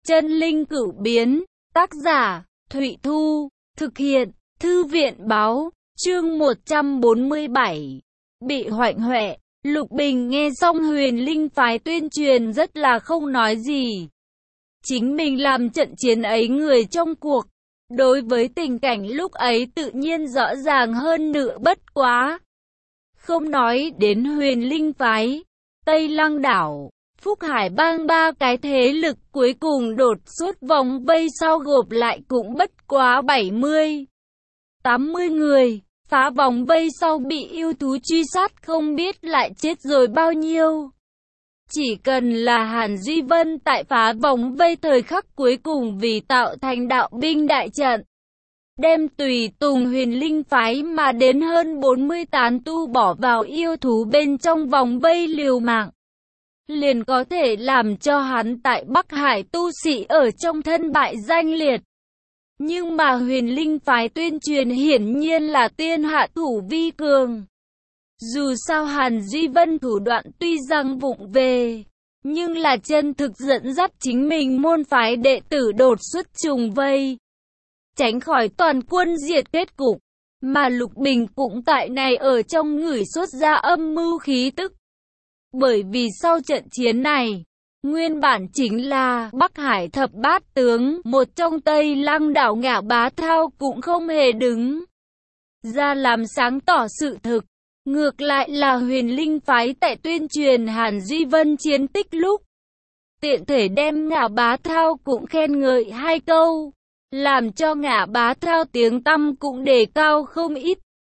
Chân linh cửu biến, tác giả, Thụy Thu, thực hiện, Thư viện Báo, chương 147, bị hoạnh hoẹ. Lục Bình nghe xong Huyền Linh phái tuyên truyền rất là không nói gì. Chính mình làm trận chiến ấy người trong cuộc, đối với tình cảnh lúc ấy tự nhiên rõ ràng hơn nữa bất quá. Không nói đến Huyền Linh phái, Tây Lăng đảo, Phúc Hải bang ba cái thế lực cuối cùng đột xuất vòng vây sau gộp lại cũng bất quá 70-80 người. Phá vòng vây sau bị yêu thú truy sát không biết lại chết rồi bao nhiêu. Chỉ cần là Hàn Duy Vân tại phá vòng vây thời khắc cuối cùng vì tạo thành đạo binh đại trận, đem tùy tùng Huyền Linh phái mà đến hơn 40 tán tu bỏ vào yêu thú bên trong vòng vây liều mạng, liền có thể làm cho hắn tại Bắc Hải tu sĩ ở trong thân bại danh liệt. Nhưng mà Huyền Linh phái tuyên truyền hiển nhiên là tiên hạ thủ vi cường. Dù sao Hàn Duy Vân thủ đoạn tuy rằng vụng về, nhưng là chân thực dẫn dắt chính mình môn phái đệ tử đột xuất trùng vây, tránh khỏi toàn quân diệt kết cục. Mà Lục Bình cũng tại này ở trong ngửi xuất ra âm mưu khí tức. Bởi vì sau trận chiến này, nguyên bản chính là Bắc Hải thập bát tướng, một trong Tây Lăng đảo Ngạo Bá Thao cũng không hề đứng ra làm sáng tỏ sự thực. Ngược lại là Huyền Linh phái tại tuyên truyền Hàn Duy Vân chiến tích lúc, tiện thể đem Ngạo Bá Thao cũng khen ngợi hai câu, làm cho Ngạo Bá Thao tiếng tăm cũng đề cao không ít.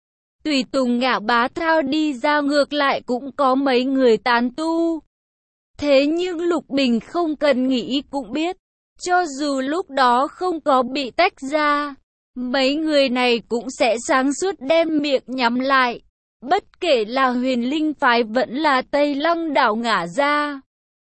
Tùy tùng Ngạo Bá Thao đi ra ngược lại cũng có mấy người tán tu. Thế nhưng Lục Bình không cần nghĩ cũng biết, cho dù lúc đó không có bị tách ra, mấy người này cũng sẽ sáng suốt đem miệng nhắm lại. Bất kể là Huyền Linh phái vẫn là Tây Lăng đảo Ngả Ra,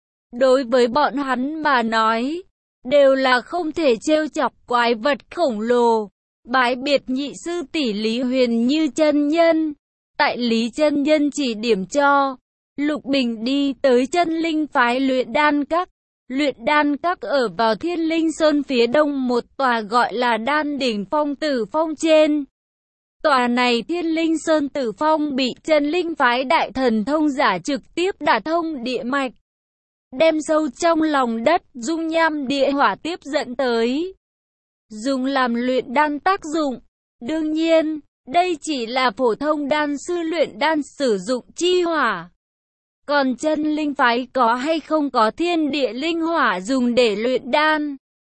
đối với bọn hắn mà nói, đều là không thể trêu chọc quái vật khổng lồ. Bái biệt nhị sư tỷ Lý Huyền Như chân nhân, tại Lý chân nhân chỉ điểm cho, Lục Bình đi tới Chân Linh phái luyện đan các. Luyện đan các ở vào Thiên Linh Sơn phía đông một tòa gọi là Đan Đỉnh Phong Tử Phong trên. Tòa này Thiên Linh Sơn Tử Phong bị Chân Linh phái đại thần thông giả trực tiếp đả thông địa mạch, đem sâu trong lòng đất dung nham địa hỏa tiếp dẫn tới, dùng làm luyện đan tác dụng. Đương nhiên, đây chỉ là phổ thông đan sư luyện đan sử dụng chi hỏa. Còn Chân Linh phái có hay không có thiên địa linh hỏa dùng để luyện đan,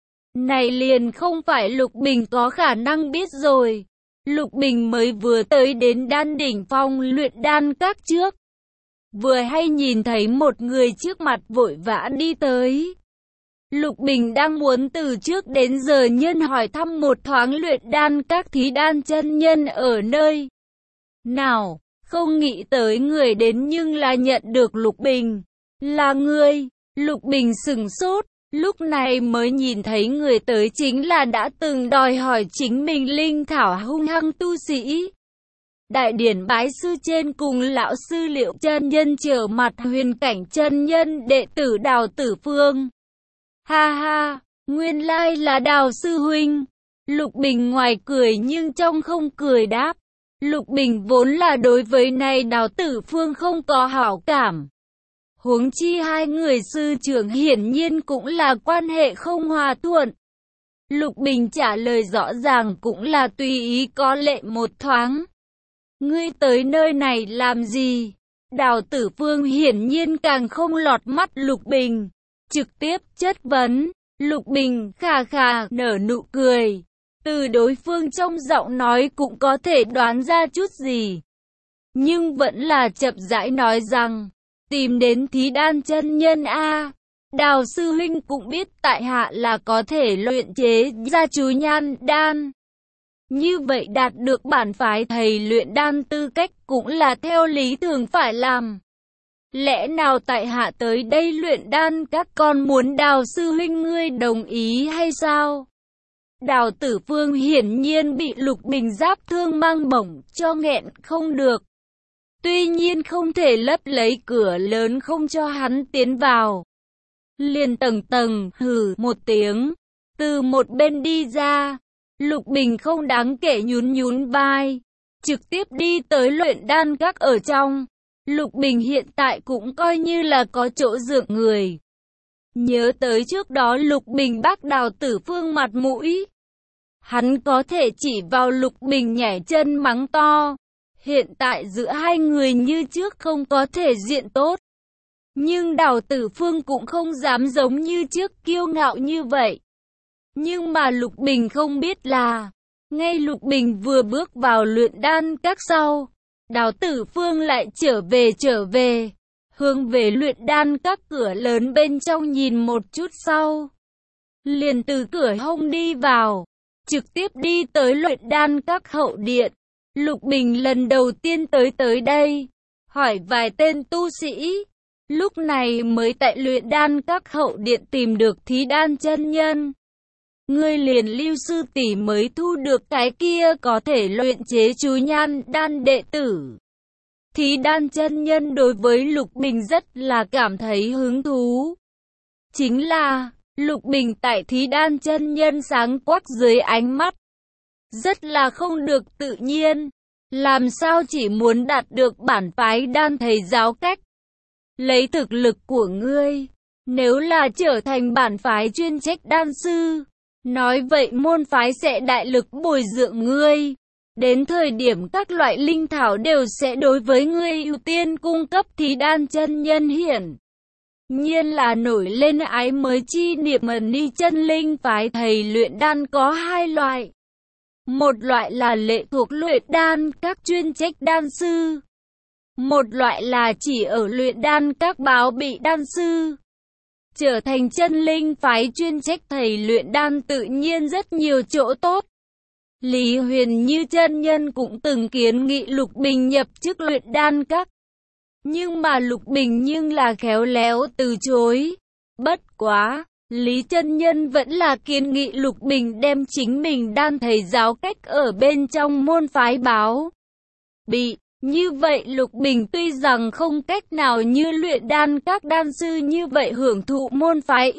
này liền không phải Lục Bình có khả năng biết rồi. Lục Bình mới vừa tới đến Đan Đỉnh Phong luyện đan các trước, vừa hay nhìn thấy một người trước mặt vội vã đi tới. Lục Bình đang muốn từ trước đến giờ nhân hỏi thăm một thoáng luyện đan các thí đan chân nhân ở nơi nào, không nghĩ tới người đến nhưng là nhận được Lục Bình là người. Lục Bình sửng sốt, lúc này mới nhìn thấy người tới chính là đã từng đòi hỏi chính mình linh thảo hung hăng tu sĩ. Đại điển bái sư trên cùng lão sư Liệu chân nhân trở mặt huyền cảnh chân nhân đệ tử Đào Tử Phương. Ha ha, nguyên lai là Đào sư huynh. Lục Bình ngoài cười nhưng trong không cười đáp. Lục Bình vốn là đối với này Đào Tử Phương không có hảo cảm. Huống chi hai người sư trưởng hiển nhiên cũng là quan hệ không hòa thuận. Lục Bình trả lời rõ ràng cũng là tùy ý có lệ một thoáng. Ngươi tới nơi này làm gì? Đào Tử Phương hiển nhiên càng không lọt mắt Lục Bình, trực tiếp chất vấn. Lục Bình khà khà nở nụ cười, từ đối phương trong giọng nói cũng có thể đoán ra chút gì, nhưng vẫn là chậm rãi nói rằng, tìm đến thí đan chân nhân a. Đào sư huynh cũng biết tại hạ là có thể luyện chế ra chú nhan đan. Như vậy đạt được bản phái thầy luyện đan tư cách cũng là theo lý thường phải làm. Lẽ nào tại hạ tới đây luyện đan các con muốn Đào sư huynh ngươi đồng ý hay sao? Đào Tử Phương hiển nhiên bị Lục Bình giáp thương mang bổng cho nghẹn không được. Tuy nhiên không thể lấp lấy cửa lớn không cho hắn tiến vào. liền tầng tầng hừ một tiếng, từ một bên đi ra. Lục Bình không đáng kể nhún nhún vai, trực tiếp đi tới luyện đan các ở trong. Lục Bình hiện tại cũng coi như là có chỗ dựa người. Nhớ tới trước đó Lục Bình bác Đào Tử Phương mặt mũi, hắn có thể chỉ vào Lục Bình nhảy chân mắng to. Hiện tại giữa hai người như trước không có thể diện tốt, nhưng Đào Tử Phương cũng không dám giống như trước kiêu ngạo như vậy. Nhưng mà Lục Bình không biết là, ngay Lục Bình vừa bước vào luyện đan các sau, Đào Tử Phương lại trở về, hướng về luyện đan các cửa lớn bên trong nhìn một chút sau, liền từ cửa hông đi vào, trực tiếp đi tới luyện đan các hậu điện. Lục Bình lần đầu tiên tới đây, hỏi vài tên tu sĩ, lúc này mới tại luyện đan các hậu điện tìm được Thí Đan chân nhân. Ngươi liền Lưu sư tỷ mới thu được cái kia có thể luyện chế chú nhan đan đệ tử. Thí Đan chân nhân đối với Lục Bình rất là cảm thấy hứng thú. Chính là, Lục Bình tại Thí Đan chân nhân sáng quắc dưới ánh mắt, rất là không được tự nhiên. Làm sao chỉ muốn đạt được bản phái đan thầy giáo cách? Lấy thực lực của ngươi, nếu là trở thành bản phái chuyên trách đan sư, nói vậy môn phái sẽ đại lực bồi dưỡng ngươi. Đến thời điểm các loại linh thảo đều sẽ đối với ngươi ưu tiên cung cấp. Thí Đan chân nhân hiển nhiên là nổi lên ái mới chi niệm ni chân linh phái thầy luyện đan có hai loại. Một loại là lệ thuộc luyện đan các chuyên trách đan sư. Một loại là chỉ ở luyện đan các báo bị đan sư. Trở thành chân linh phái chuyên trách thầy luyện đan tự nhiên rất nhiều chỗ tốt. Lý Huyền Như chân nhân cũng từng kiến nghị Lục Bình nhập chức luyện đan các. Nhưng mà Lục Bình nhưng là khéo léo từ chối. Bất quá, Lý chân nhân vẫn là kiến nghị Lục Bình đem chính mình đan thầy giáo cách ở bên trong môn phái báo bị. Như vậy Lục Bình tuy rằng không cách nào như luyện đan các đan sư như vậy hưởng thụ môn phái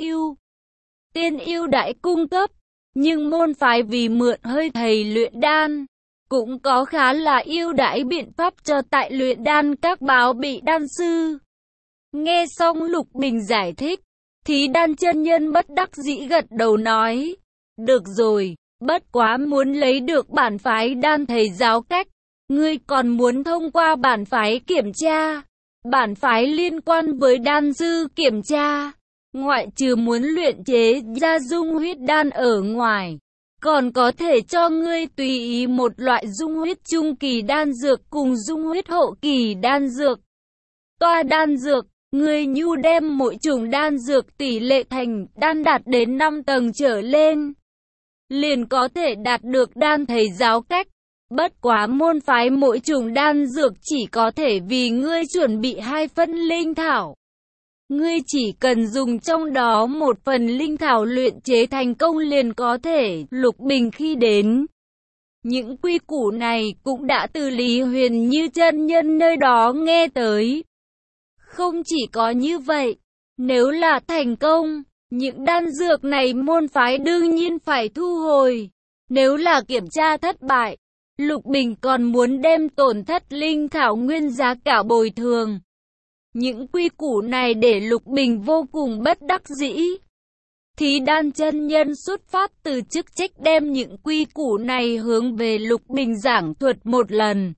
tiên ưu đãi cung cấp, nhưng môn phái vì mượn hơi thầy luyện đan, cũng có khá là ưu đãi biện pháp cho tại luyện đan các báo bị đan sư. Nghe xong Lục Bình giải thích, Thí Đan chân nhân bất đắc dĩ gật đầu nói, được rồi, bất quá muốn lấy được bản phái đan thầy giáo cách, ngươi còn muốn thông qua bản phái kiểm tra. Bản phái liên quan với đan sư kiểm tra, ngoại trừ muốn luyện chế ra dung huyết đan ở ngoài, còn có thể cho ngươi tùy ý một loại dung huyết trung kỳ đan dược cùng dung huyết hậu kỳ đan dược. Toa đan dược, ngươi nhu đem mỗi chủng đan dược tỷ lệ thành đan đạt đến 5 tầng trở lên, liền có thể đạt được đan thầy giáo cách. Bất quá môn phái mỗi chủng đan dược chỉ có thể vì ngươi chuẩn bị 2 phân linh thảo. Ngươi chỉ cần dùng trong đó 1 phần linh thảo luyện chế thành công liền có thể. Lục Bình khi đến, những quy củ này cũng đã từ Lý Huyền Như chân nhân nơi đó nghe tới. Không chỉ có như vậy, nếu là thành công, những đan dược này môn phái đương nhiên phải thu hồi. Nếu là kiểm tra thất bại, Lục Bình còn muốn đem tổn thất linh thảo nguyên giá cả bồi thường. Những quy củ này để Lục Bình vô cùng bất đắc dĩ. Thí Đan chân nhân xuất phát từ chức trách đem những quy củ này hướng về Lục Bình giảng thuật một lần.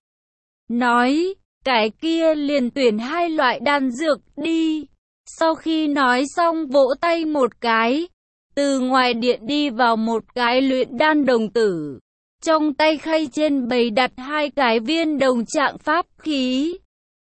Nói, cái kia liền tuyển 2 loại đan dược đi. Sau khi nói xong vỗ tay một cái, từ ngoài điện đi vào một cái luyện đan đồng tử. Trong tay khay trên bày đặt 2 cái viên đồng trạng pháp khí.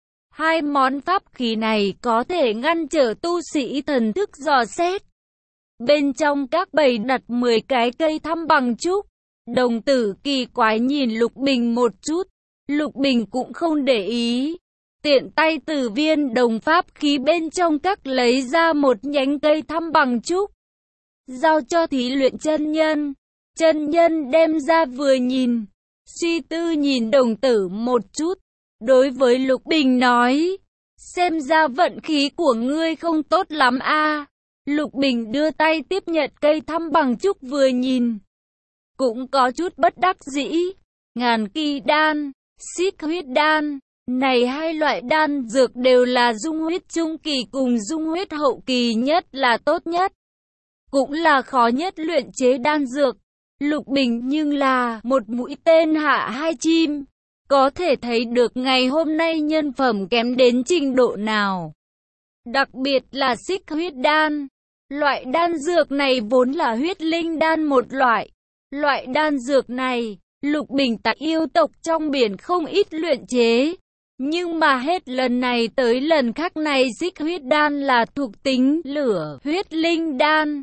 2 món pháp khí này có thể ngăn trở tu sĩ thần thức dò xét. Bên trong các bày đặt 10 cái cây thăm bằng trúc. Đồng tử kỳ quái nhìn Lục Bình một chút. Lục Bình cũng không để ý. Tiện tay từ viên đồng pháp khí bên trong các lấy ra một nhánh cây thăm bằng trúc, giao cho thí luyện chân nhân. Chân nhân đem ra vừa nhìn, suy tư nhìn đồng tử một chút, đối với Lục Bình nói, xem ra vận khí của ngươi không tốt lắm a. Lục Bình đưa tay tiếp nhận cây thăm bằng trúc vừa nhìn. Cũng có chút bất đắc dĩ. Ngàn kỳ đan, xích huyết đan. Này hai loại đan dược đều là dung huyết trung kỳ cùng dung huyết hậu kỳ nhất là tốt nhất. Cũng là khó nhất luyện chế đan dược. Lục Bình nhưng là một mũi tên hạ hai chim. Có thể thấy được ngày hôm nay nhân phẩm kém đến trình độ nào. Đặc biệt là xích huyết đan. Loại đan dược này vốn là huyết linh đan một loại. Loại đan dược này, Lục Bình tại yêu tộc trong biển không ít luyện chế. Nhưng mà hết lần này tới lần khác này xích huyết đan là thuộc tính lửa huyết linh đan.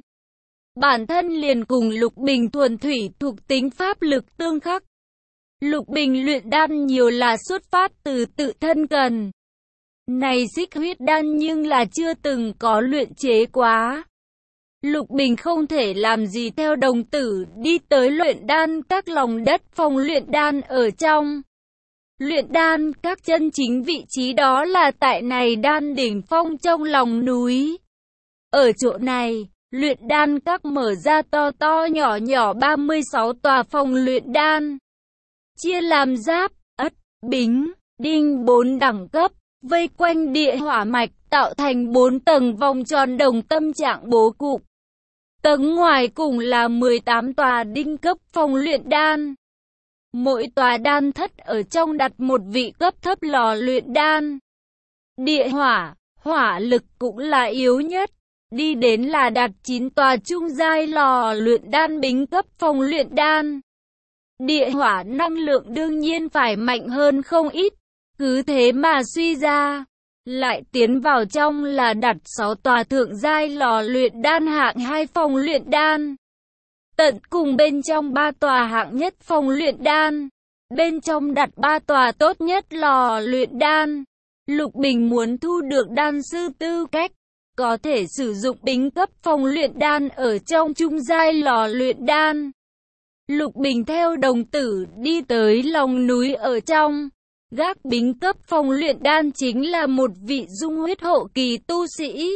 Bản thân liền cùng Lục Bình thuần thủy thuộc tính pháp lực tương khắc. Lục Bình luyện đan nhiều là xuất phát từ tự thân cần. Này xích huyết đan nhưng là chưa từng có luyện chế quá. Lục Bình không thể làm gì theo đồng tử đi tới luyện đan các lòng đất phòng luyện đan ở trong. Luyện đan các chân chính vị trí đó là tại này đan đỉnh phong trong lòng núi. Ở chỗ này, luyện đan các mở ra to to nhỏ nhỏ 36 tòa phòng luyện đan. Chia làm giáp, ất, bính, đinh 4 đẳng cấp, vây quanh địa hỏa mạch tạo thành 4 tầng vòng tròn đồng tâm trạng bố cục. Tầng ngoài cùng là 18 tòa đinh cấp phòng luyện đan. Mỗi tòa đan thất ở trong đặt một vị cấp thấp lò luyện đan. Địa hỏa, hỏa lực cũng là yếu nhất. Đi đến là đặt 9 tòa trung giai lò luyện đan bính cấp phòng luyện đan. Địa hỏa năng lượng đương nhiên phải mạnh hơn không ít. Cứ thế mà suy ra. Lại tiến vào trong là đặt 6 tòa thượng giai lò luyện đan hạng 2 phòng luyện đan. Tận cùng bên trong 3 tòa hạng nhất phòng luyện đan. Bên trong đặt 3 tòa tốt nhất lò luyện đan. Lục Bình muốn thu được đan sư tư cách. Có thể sử dụng bính cấp phòng luyện đan ở trong trung giai lò luyện đan. Lục Bình theo đồng tử đi tới lòng núi ở trong. Gác bính cấp phòng luyện đan chính là một vị dung huyết hậu kỳ tu sĩ.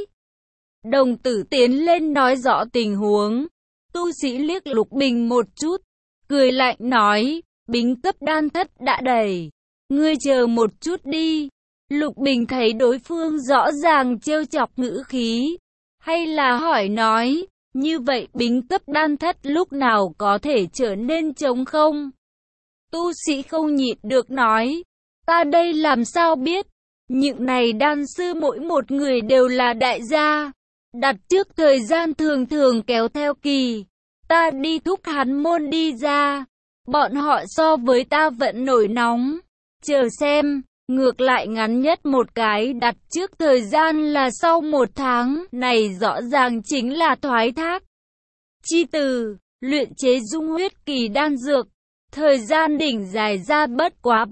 Đồng tử tiến lên nói rõ tình huống. Tu sĩ liếc Lục Bình một chút, cười lạnh nói, bính cấp đan thất đã đầy. Ngươi chờ một chút đi. Lục Bình thấy đối phương rõ ràng trêu chọc ngữ khí. Hay là hỏi nói, như vậy bính cấp đan thất lúc nào có thể trở nên trống không? Tu sĩ không nhịn được nói, ta đây làm sao biết? Những này đan sư mỗi một người đều là đại gia. Đặt trước thời gian thường thường kéo theo kỳ. Ta đi thúc hắn môn đi ra. Bọn họ so với ta vẫn nổi nóng. Chờ xem, ngược lại ngắn nhất một cái đặt trước thời gian là sau 1 tháng. Này rõ ràng chính là thoái thác. Chi từ, luyện chế dung huyết kỳ đan dược. Thời gian đỉnh dài ra bất quá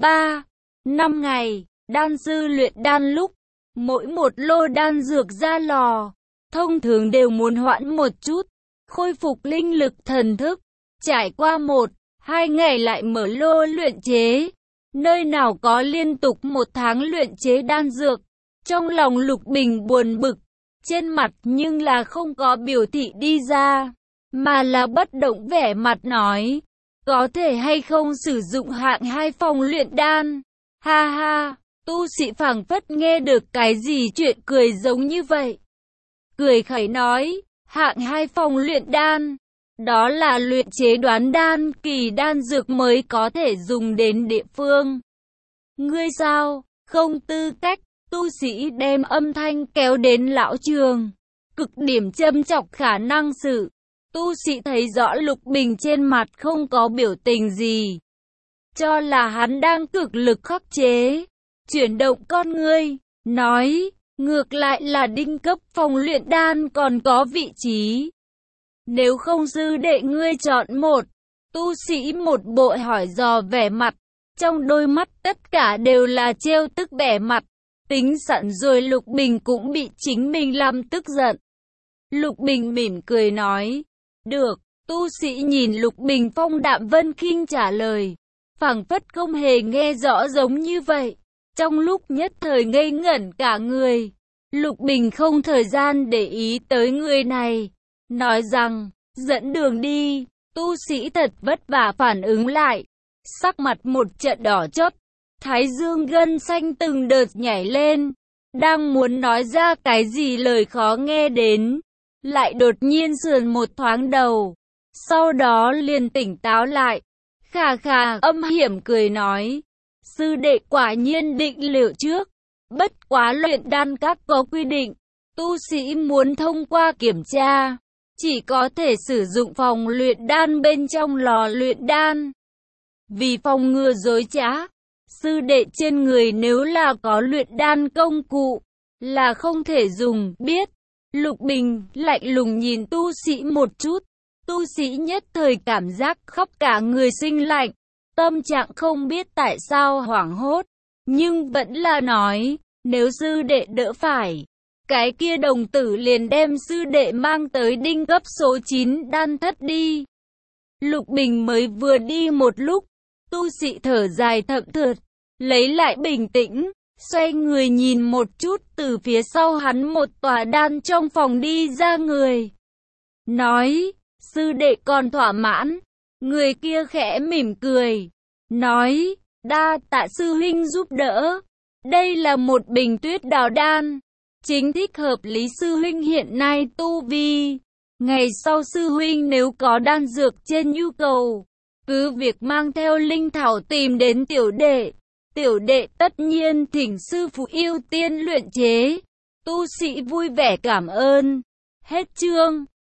3-5 ngày. Đan sư luyện đan lúc, mỗi một lô đan dược ra lò, thông thường đều muốn hoãn một chút, khôi phục linh lực thần thức. Trải qua 1-2 ngày lại mở lô luyện chế. Nơi nào có liên tục 1 tháng luyện chế đan dược. Trong lòng Lục Bình buồn bực, trên mặt nhưng là không có biểu thị đi ra, mà là bất động vẻ mặt nói, có thể hay không sử dụng hạng 2 phòng luyện đan. Ha ha, tu sĩ phảng phất nghe được cái gì chuyện cười giống như vậy. Cười khẩy nói, hạng 2 phòng luyện đan, đó là luyện chế đoán đan kỳ đan dược mới có thể dùng đến địa phương. Ngươi sao, không tư cách, tu sĩ đem âm thanh kéo đến lão trường. Cực điểm châm chọc khả năng sự. Tu sĩ thấy rõ Lục Bình trên mặt không có biểu tình gì. Cho là hắn đang cực lực khắc chế. Chuyển động con ngươi, nói, ngược lại là đinh cấp phòng luyện đan còn có vị trí. Nếu không sư đệ ngươi chọn một. Tu sĩ một bộ hỏi dò vẻ mặt. Trong đôi mắt tất cả đều là trêu tức vẻ mặt. Tính sẵn rồi Lục Bình cũng bị chính mình làm tức giận. Lục Bình mỉm cười nói, được. Tu sĩ nhìn Lục Bình phong đạm vân khinh trả lời, phảng phất không hề nghe rõ giống như vậy. Trong lúc nhất thời ngây ngẩn cả người. Lục Bình không thời gian để ý tới người này, nói rằng, dẫn đường đi. Tu sĩ thật vất vả phản ứng lại, sắc mặt một trận đỏ chót, thái dương gân xanh từng đợt nhảy lên, đang muốn nói ra cái gì lời khó nghe đến, lại đột nhiên sườn một thoáng đầu, sau đó liền tỉnh táo lại, khà khà âm hiểm cười nói, sư đệ quả nhiên định liệu trước, bất quá luyện đan các có quy định, tu sĩ muốn thông qua kiểm tra, chỉ có thể sử dụng phòng luyện đan bên trong lò luyện đan. Vì phòng ngừa dối trá, sư đệ trên người nếu là có luyện đan công cụ, là không thể dùng, biết. Lục Bình lạnh lùng nhìn tu sĩ một chút, tu sĩ nhất thời cảm giác khắp cả người sinh lạnh, tâm trạng không biết tại sao hoảng hốt, nhưng vẫn là nói, nếu sư đệ đỡ phải, cái kia đồng tử liền đem sư đệ mang tới đinh cấp số 9 đan thất đi. Lục Bình mới vừa đi một lúc, tu sĩ thở dài thậm thượt, lấy lại bình tĩnh, xoay người nhìn một chút từ phía sau hắn một tòa đan trong phòng đi ra người. Nói, sư đệ còn thỏa mãn, người kia khẽ mỉm cười, nói, đa tạ sư huynh giúp đỡ, đây là một bình tuyết đào đan, chính thích hợp lý sư huynh hiện nay tu vi. Ngày sau sư huynh nếu có đan dược trên nhu cầu, cứ việc mang theo linh thảo tìm đến tiểu đệ tất nhiên thỉnh sư phụ ưu tiên luyện chế. Tu sĩ vui vẻ cảm ơn. Hết chương.